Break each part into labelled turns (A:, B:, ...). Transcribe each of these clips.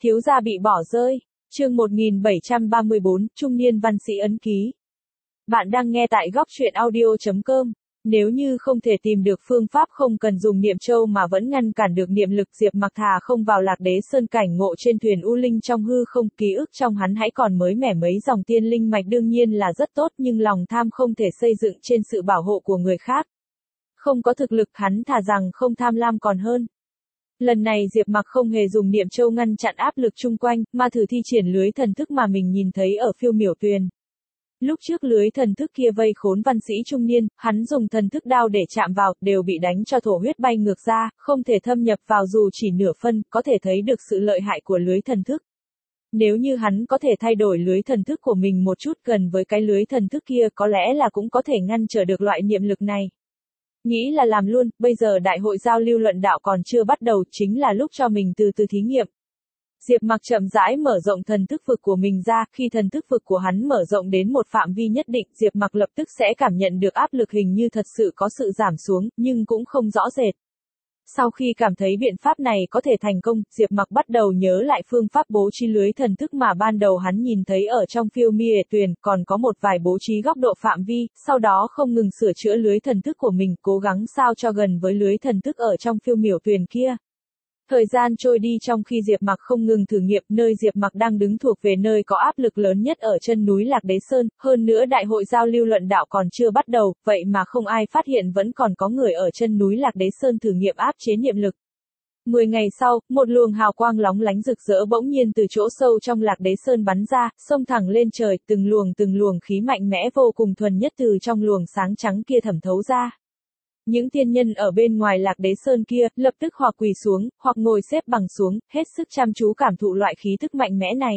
A: Thiếu gia bị bỏ rơi. Chương 1734, trung niên văn sĩ ấn ký. Bạn đang nghe tại góc truyện audio.com. Nếu như không thể tìm được phương pháp không cần dùng niệm châu mà vẫn ngăn cản được niệm lực, Diệp Mặc thà không vào Lạc Đế Sơn cảnh ngộ trên thuyền U Linh trong hư không, ký ức trong hắn hãy còn mới mẻ, mấy dòng tiên linh mạch đương nhiên là rất tốt, nhưng lòng tham không thể xây dựng trên sự bảo hộ của người khác. Không có thực lực, hắn thà rằng không tham lam còn hơn. Lần này Diệp Mặc không hề dùng niệm châu ngăn chặn áp lực chung quanh, mà thử thi triển lưới thần thức mà mình nhìn thấy ở Phiêu Miểu Tuyền. Lúc trước lưới thần thức kia vây khốn văn sĩ trung niên, hắn dùng thần thức đao để chạm vào, đều bị đánh cho thổ huyết bay ngược ra, không thể thâm nhập vào dù chỉ nửa phân, có thể thấy được sự lợi hại của lưới thần thức. Nếu như hắn có thể thay đổi lưới thần thức của mình một chút gần với cái lưới thần thức kia, có lẽ là cũng có thể ngăn trở được loại niệm lực này. Nghĩ là làm luôn, bây giờ đại hội giao lưu luận đạo còn chưa bắt đầu, chính là lúc cho mình từ từ thí nghiệm. Diệp Mặc chậm rãi mở rộng thần thức vực của mình ra, khi thần thức vực của hắn mở rộng đến một phạm vi nhất định, Diệp Mặc lập tức sẽ cảm nhận được áp lực hình như thật sự có sự giảm xuống, nhưng cũng không rõ rệt. Sau khi cảm thấy biện pháp này có thể thành công, Diệp Mặc bắt đầu nhớ lại phương pháp bố trí lưới thần thức mà ban đầu hắn nhìn thấy ở trong Phiêu Miểu Tuyền, còn có một vài bố trí góc độ phạm vi, sau đó không ngừng sửa chữa lưới thần thức của mình, cố gắng sao cho gần với lưới thần thức ở trong Phiêu Miểu Tuyền kia. Thời gian trôi đi trong khi Diệp Mặc không ngừng thử nghiệm, nơi Diệp Mặc đang đứng thuộc về nơi có áp lực lớn nhất ở chân núi Lạc Đế Sơn, hơn nữa đại hội giao lưu luận đạo còn chưa bắt đầu, vậy mà không ai phát hiện vẫn còn có người ở chân núi Lạc Đế Sơn thử nghiệm áp chế niệm lực. 10 ngày sau, một luồng hào quang lóng lánh rực rỡ bỗng nhiên từ chỗ sâu trong Lạc Đế Sơn bắn ra, xông thẳng lên trời, từng luồng khí mạnh mẽ vô cùng thuần nhất từ trong luồng sáng trắng kia thẩm thấu ra. Những tiên nhân ở bên ngoài Lạc Đế Sơn kia, lập tức hoặc quỳ xuống, hoặc ngồi xếp bằng xuống, hết sức chăm chú cảm thụ loại khí thức mạnh mẽ này.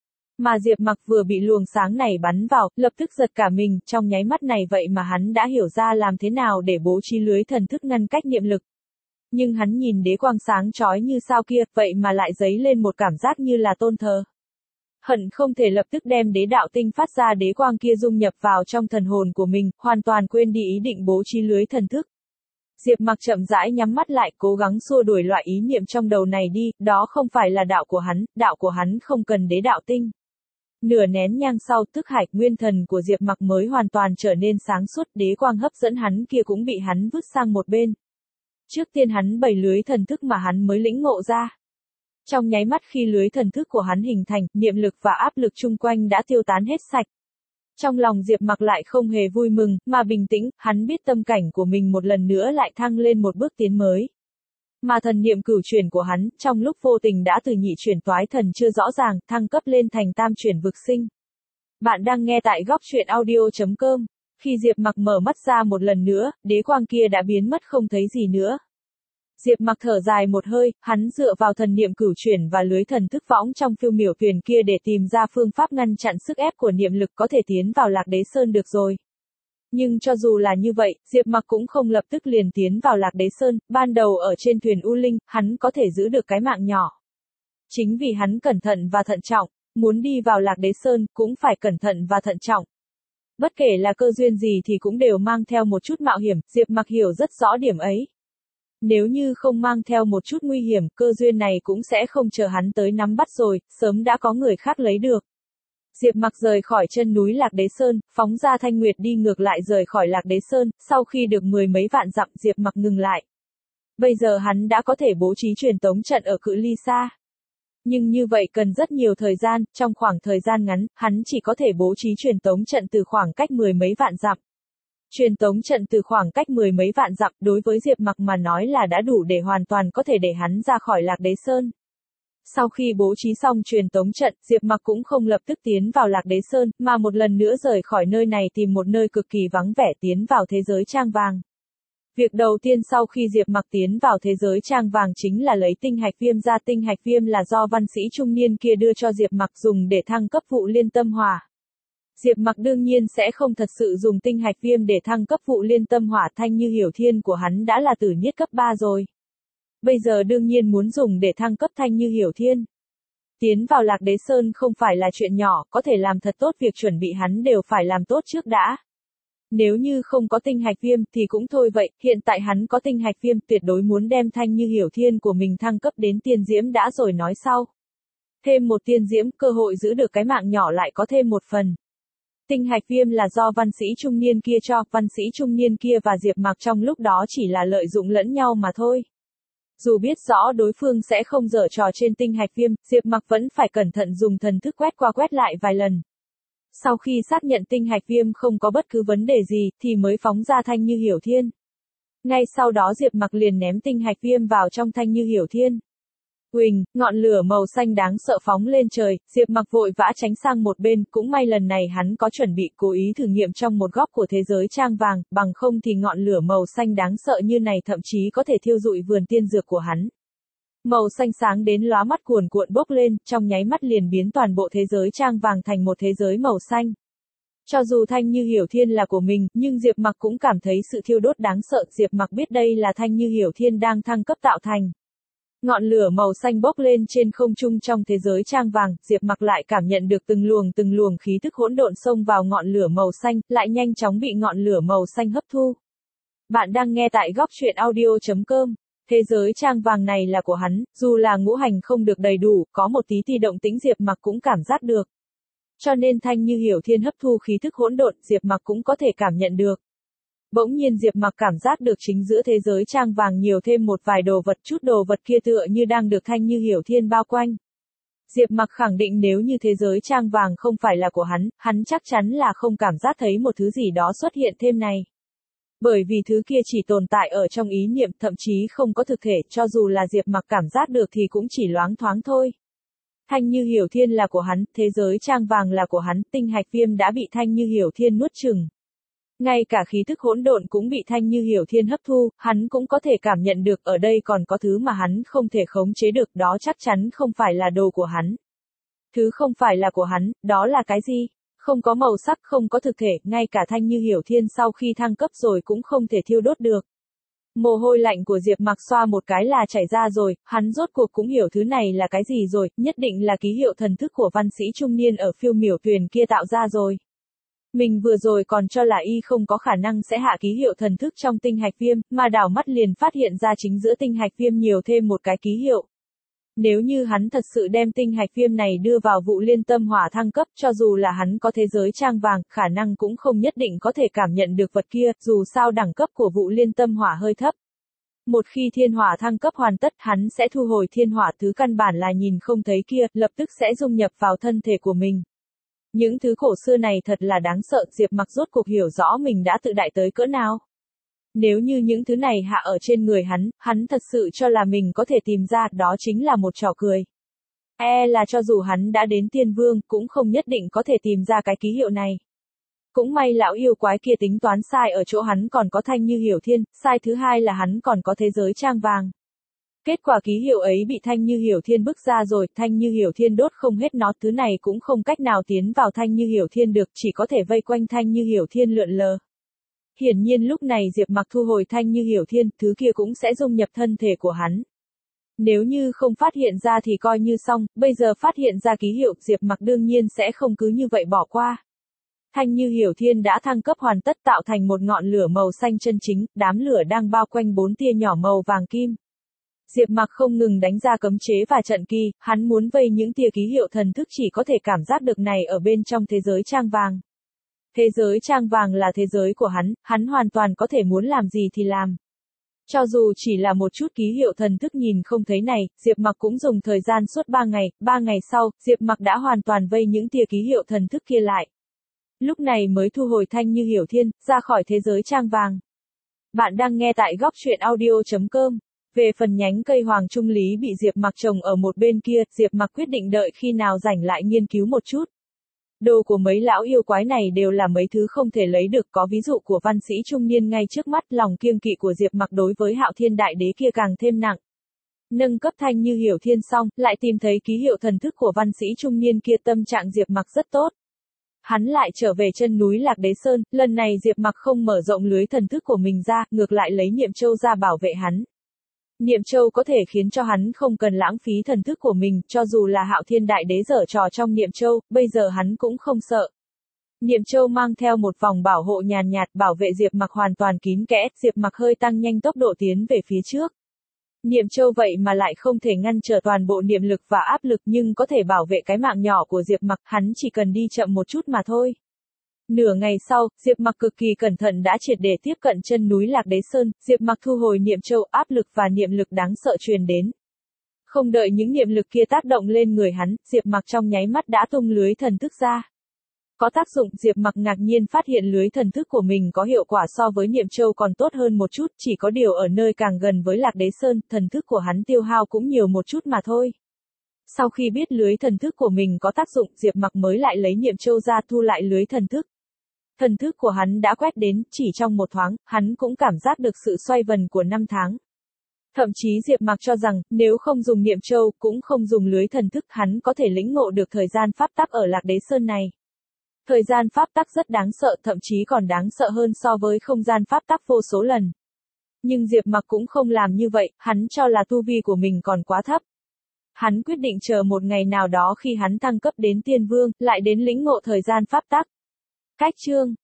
A: Mà Diệp Mặc vừa bị luồng sáng này bắn vào, lập tức giật cả mình, trong nháy mắt này vậy mà hắn đã hiểu ra làm thế nào để bố trí lưới thần thức ngăn cách niệm lực. Nhưng hắn nhìn đế quang sáng chói như sao kia, vậy mà lại dấy lên một cảm giác như là tôn thờ. Hận không thể lập tức đem đế đạo tinh phát ra đế quang kia dung nhập vào trong thần hồn của mình, hoàn toàn quên đi ý định bố trí lưới thần thức. Diệp Mặc chậm rãi nhắm mắt lại, cố gắng xua đuổi loại ý niệm trong đầu này đi, đó không phải là đạo của hắn không cần đế đạo tinh. Nửa nén nhang sau, thức hải nguyên thần của Diệp Mặc mới hoàn toàn trở nên sáng suốt, đế quang hấp dẫn hắn kia cũng bị hắn vứt sang một bên. Trước tiên hắn bày lưới thần thức mà hắn mới lĩnh ngộ ra. Trong nháy mắt khi lưới thần thức của hắn hình thành, niệm lực và áp lực chung quanh đã tiêu tán hết sạch. Trong lòng Diệp Mặc lại không hề vui mừng, mà bình tĩnh, hắn biết tâm cảnh của mình một lần nữa lại thăng lên một bước tiến mới. Mà thần niệm cửu chuyển của hắn, trong lúc vô tình đã từ nhị chuyển toái thần chưa rõ ràng, thăng cấp lên thành tam chuyển vực sinh. Bạn đang nghe tại góc truyện audio.com. Khi Diệp Mặc mở mắt ra một lần nữa, đế quang kia đã biến mất không thấy gì nữa. Diệp Mặc thở dài một hơi, hắn dựa vào thần niệm cửu chuyển và lưới thần thức võng trong Phiêu Miểu Tuyền kia để tìm ra phương pháp ngăn chặn sức ép của niệm lực có thể tiến vào Lạc Đế Sơn được rồi. Nhưng cho dù là như vậy, Diệp Mặc cũng không lập tức liền tiến vào Lạc Đế Sơn, ban đầu ở trên thuyền U Linh, hắn có thể giữ được cái mạng nhỏ. Chính vì hắn cẩn thận và thận trọng, muốn đi vào Lạc Đế Sơn cũng phải cẩn thận và thận trọng. Bất kể là cơ duyên gì thì cũng đều mang theo một chút mạo hiểm, Diệp Mặc hiểu rất rõ điểm ấy. Nếu như không mang theo một chút nguy hiểm, cơ duyên này cũng sẽ không chờ hắn tới nắm bắt rồi, sớm đã có người khác lấy được. Diệp Mặc rời khỏi chân núi Lạc Đế Sơn, phóng ra Thanh Nguyệt đi ngược lại rời khỏi Lạc Đế Sơn, sau khi được 10 mấy vạn dặm Diệp Mặc ngừng lại. Bây giờ hắn đã có thể bố trí truyền tống trận ở cự ly xa. Nhưng như vậy cần rất nhiều thời gian, trong khoảng thời gian ngắn, hắn chỉ có thể bố trí truyền tống trận từ khoảng cách 10 mấy vạn dặm. Truyền tống trận từ khoảng cách 10 mấy vạn dặm đối với Diệp Mặc mà nói là đã đủ để hoàn toàn có thể để hắn ra khỏi Lạc Đế Sơn. Sau khi bố trí xong truyền tống trận, Diệp Mặc cũng không lập tức tiến vào Lạc Đế Sơn, mà một lần nữa rời khỏi nơi này tìm một nơi cực kỳ vắng vẻ tiến vào thế giới trang vàng. Việc đầu tiên sau khi Diệp Mặc tiến vào thế giới trang vàng chính là lấy tinh hạch viêm ra. Tinh hạch viêm là do văn sĩ trung niên kia đưa cho Diệp Mặc dùng để thăng cấp vụ liên tâm hỏa. Diệp Mặc đương nhiên sẽ không thật sự dùng tinh hạch viêm để thăng cấp vụ liên tâm hỏa, Thanh Như Hiểu Thiên của hắn đã là tử niết cấp 3 rồi. Bây giờ đương nhiên muốn dùng để thăng cấp Thanh Như Hiểu Thiên. Tiến vào Lạc Đế Sơn không phải là chuyện nhỏ, có thể làm thật tốt việc chuẩn bị hắn đều phải làm tốt trước đã. Nếu như không có tinh hạch viêm thì cũng thôi vậy, hiện tại hắn có tinh hạch viêm tuyệt đối muốn đem Thanh Như Hiểu Thiên của mình thăng cấp đến tiên diễm đã rồi nói sau. Thêm một tiên diễm, cơ hội giữ được cái mạng nhỏ lại có thêm một phần. Tinh hạch viêm là do văn sĩ trung niên kia cho, văn sĩ trung niên kia và Diệp Mặc trong lúc đó chỉ là lợi dụng lẫn nhau mà thôi. Dù biết rõ đối phương sẽ không giở trò trên tinh hạch viêm, Diệp Mặc vẫn phải cẩn thận dùng thần thức quét qua quét lại vài lần. Sau khi xác nhận tinh hạch viêm không có bất cứ vấn đề gì, thì mới phóng ra thanh như hiểu thiên. Ngay sau đó Diệp Mặc liền ném tinh hạch viêm vào trong thanh như hiểu thiên. Huỳnh, ngọn lửa màu xanh đáng sợ phóng lên trời, Diệp Mặc vội vã tránh sang một bên, cũng may lần này hắn có chuẩn bị cố ý thử nghiệm trong một góc của thế giới trang vàng, bằng không thì ngọn lửa màu xanh đáng sợ như này thậm chí có thể thiêu rụi vườn tiên dược của hắn. Màu xanh sáng đến lóa mắt cuồn cuộn bốc lên, trong nháy mắt liền biến toàn bộ thế giới trang vàng thành một thế giới màu xanh. Cho dù thanh như hiểu thiên là của mình, nhưng Diệp Mặc cũng cảm thấy sự thiêu đốt đáng sợ, Diệp Mặc biết đây là thanh như hiểu thiên đang thăng cấp tạo thành. Ngọn lửa màu xanh bốc lên trên không trung trong thế giới trang vàng, Diệp Mặc lại cảm nhận được từng luồng khí tức hỗn độn xông vào ngọn lửa màu xanh, lại nhanh chóng bị ngọn lửa màu xanh hấp thu. Bạn đang nghe tại góc truyện audio.com. Thế giới trang vàng này là của hắn, dù là ngũ hành không được đầy đủ, có một tí thì động tĩnh Diệp Mặc cũng cảm giác được. Cho nên thanh như hiểu thiên hấp thu khí thức hỗn độn, Diệp Mặc cũng có thể cảm nhận được. Bỗng nhiên Diệp Mặc cảm giác được chính giữa thế giới trang vàng nhiều thêm một vài đồ vật, chút đồ vật kia tựa như đang được thanh như hiểu thiên bao quanh. Diệp Mặc khẳng định nếu như thế giới trang vàng không phải là của hắn chắc chắn là không cảm giác thấy một thứ gì đó xuất hiện thêm này. Bởi vì thứ kia chỉ tồn tại ở trong ý niệm, thậm chí không có thực thể, cho dù là Diệp Mặc cảm giác được thì cũng chỉ loáng thoáng thôi. Thanh như hiểu thiên là của hắn, thế giới trang vàng là của hắn, tinh hạch viêm đã bị thanh như hiểu thiên nuốt chửng. Ngay cả khí thức hỗn độn cũng bị thanh như hiểu thiên hấp thu, hắn cũng có thể cảm nhận được ở đây còn có thứ mà hắn không thể khống chế được, đó chắc chắn không phải là đồ của hắn. Thứ không phải là của hắn, đó là cái gì? Không có màu sắc, không có thực thể, ngay cả thanh như hiểu thiên sau khi thăng cấp rồi cũng không thể thiêu đốt được. Mồ hôi lạnh của Diệp Mặc xoa một cái là chảy ra rồi, hắn rốt cuộc cũng hiểu thứ này là cái gì rồi, nhất định là ký hiệu thần thức của văn sĩ trung niên ở phiêu miểu thuyền kia tạo ra rồi. Mình vừa rồi còn cho là y không có khả năng sẽ hạ ký hiệu thần thức trong tinh hạch viêm, mà đảo mắt liền phát hiện ra chính giữa tinh hạch viêm nhiều thêm một cái ký hiệu. Nếu như hắn thật sự đem tinh hạch viêm này đưa vào vụ liên tâm hỏa thăng cấp, cho dù là hắn có thế giới trang vàng, khả năng cũng không nhất định có thể cảm nhận được vật kia, dù sao đẳng cấp của vụ liên tâm hỏa hơi thấp. Một khi thiên hỏa thăng cấp hoàn tất, hắn sẽ thu hồi thiên hỏa, thứ căn bản là nhìn không thấy kia, lập tức sẽ dung nhập vào thân thể của mình. Những thứ cổ xưa này thật là đáng sợ, Diệp Mặc rốt cuộc hiểu rõ mình đã tự đại tới cỡ nào. Nếu như những thứ này hạ ở trên người hắn thật sự cho là mình có thể tìm ra, đó chính là một trò cười. Là cho dù hắn đã đến tiên vương, cũng không nhất định có thể tìm ra cái ký hiệu này. Cũng may lão yêu quái kia tính toán sai ở chỗ hắn còn có thanh như hiểu thiên, sai thứ hai là hắn còn có thế giới trang vàng. Kết quả ký hiệu ấy bị thanh như hiểu thiên bức ra rồi, thanh như hiểu thiên đốt không hết nó, thứ này cũng không cách nào tiến vào thanh như hiểu thiên được, chỉ có thể vây quanh thanh như hiểu thiên lượn lờ. Hiển nhiên lúc này Diệp Mặc thu hồi thanh như hiểu thiên, thứ kia cũng sẽ dung nhập thân thể của hắn. Nếu như không phát hiện ra thì coi như xong, bây giờ phát hiện ra ký hiệu, Diệp Mặc đương nhiên sẽ không cứ như vậy bỏ qua. Thanh như hiểu thiên đã thăng cấp hoàn tất tạo thành một ngọn lửa màu xanh chân chính, đám lửa đang bao quanh 4 tia nhỏ màu vàng kim. Diệp Mặc không ngừng đánh ra cấm chế và trận kỳ, hắn muốn vây những tia ký hiệu thần thức chỉ có thể cảm giác được này ở bên trong thế giới trang vàng. Thế giới trang vàng là thế giới của hắn hoàn toàn có thể muốn làm gì thì làm. Cho dù chỉ là một chút ký hiệu thần thức nhìn không thấy này, Diệp Mặc cũng dùng thời gian suốt 3 ngày sau, Diệp Mặc đã hoàn toàn vây những tia ký hiệu thần thức kia lại. Lúc này mới thu hồi thanh như hiểu thiên, ra khỏi thế giới trang vàng. Bạn đang nghe tại góc truyện audio.com. Về phần nhánh cây hoàng trung lý bị Diệp Mặc trồng ở một bên kia, Diệp Mặc quyết định đợi khi nào rảnh lại nghiên cứu một chút. Đồ của mấy lão yêu quái này đều là mấy thứ không thể lấy được, có ví dụ của văn sĩ trung niên ngay trước mắt, lòng kiêng kỵ của Diệp Mặc đối với Hạo Thiên Đại Đế kia càng thêm nặng. Nâng cấp thanh như hiểu thiên xong, lại tìm thấy ký hiệu thần thức của văn sĩ trung niên kia, tâm trạng Diệp Mặc rất tốt. Hắn lại trở về chân núi Lạc Đế Sơn, lần này Diệp Mặc không mở rộng lưới thần thức của mình ra, ngược lại lấy Niệm Châu ra bảo vệ hắn. Niệm Châu có thể khiến cho hắn không cần lãng phí thần thức của mình, cho dù là Hạo Thiên Đại Đế giở trò trong Niệm Châu, bây giờ hắn cũng không sợ. Niệm Châu mang theo một vòng bảo hộ nhàn nhạt bảo vệ Diệp Mặc hoàn toàn kín kẽ, Diệp Mặc hơi tăng nhanh tốc độ tiến về phía trước. Niệm châu vậy mà lại không thể ngăn trở toàn bộ niệm lực và áp lực nhưng có thể bảo vệ cái mạng nhỏ của Diệp Mặc, hắn chỉ cần đi chậm một chút mà thôi. Nửa ngày sau, Diệp Mặc cực kỳ cẩn thận đã triệt để tiếp cận chân núi Lạc Đế Sơn, Diệp Mặc thu hồi niệm châu, áp lực và niệm lực đáng sợ truyền đến. Không đợi những niệm lực kia tác động lên người hắn, Diệp Mặc trong nháy mắt đã tung lưới thần thức ra. Có tác dụng, Diệp Mặc ngạc nhiên phát hiện lưới thần thức của mình có hiệu quả so với niệm châu còn tốt hơn một chút, chỉ có điều ở nơi càng gần với Lạc Đế Sơn, thần thức của hắn tiêu hao cũng nhiều một chút mà thôi. Sau khi biết lưới thần thức của mình có tác dụng, Diệp Mặc mới lại lấy niệm châu ra thu lại lưới thần thức. Thần thức của hắn đã quét đến, chỉ trong một thoáng, hắn cũng cảm giác được sự xoay vần của năm tháng. Thậm chí Diệp Mặc cho rằng, nếu không dùng niệm châu, cũng không dùng lưới thần thức, hắn có thể lĩnh ngộ được thời gian pháp tắc ở Lạc Đế Sơn này. Thời gian pháp tắc rất đáng sợ, thậm chí còn đáng sợ hơn so với không gian pháp tắc vô số lần. Nhưng Diệp Mặc cũng không làm như vậy, hắn cho là tu vi của mình còn quá thấp. Hắn quyết định chờ một ngày nào đó khi hắn thăng cấp đến tiên vương, lại đến lĩnh ngộ thời gian pháp tắc. Cách chương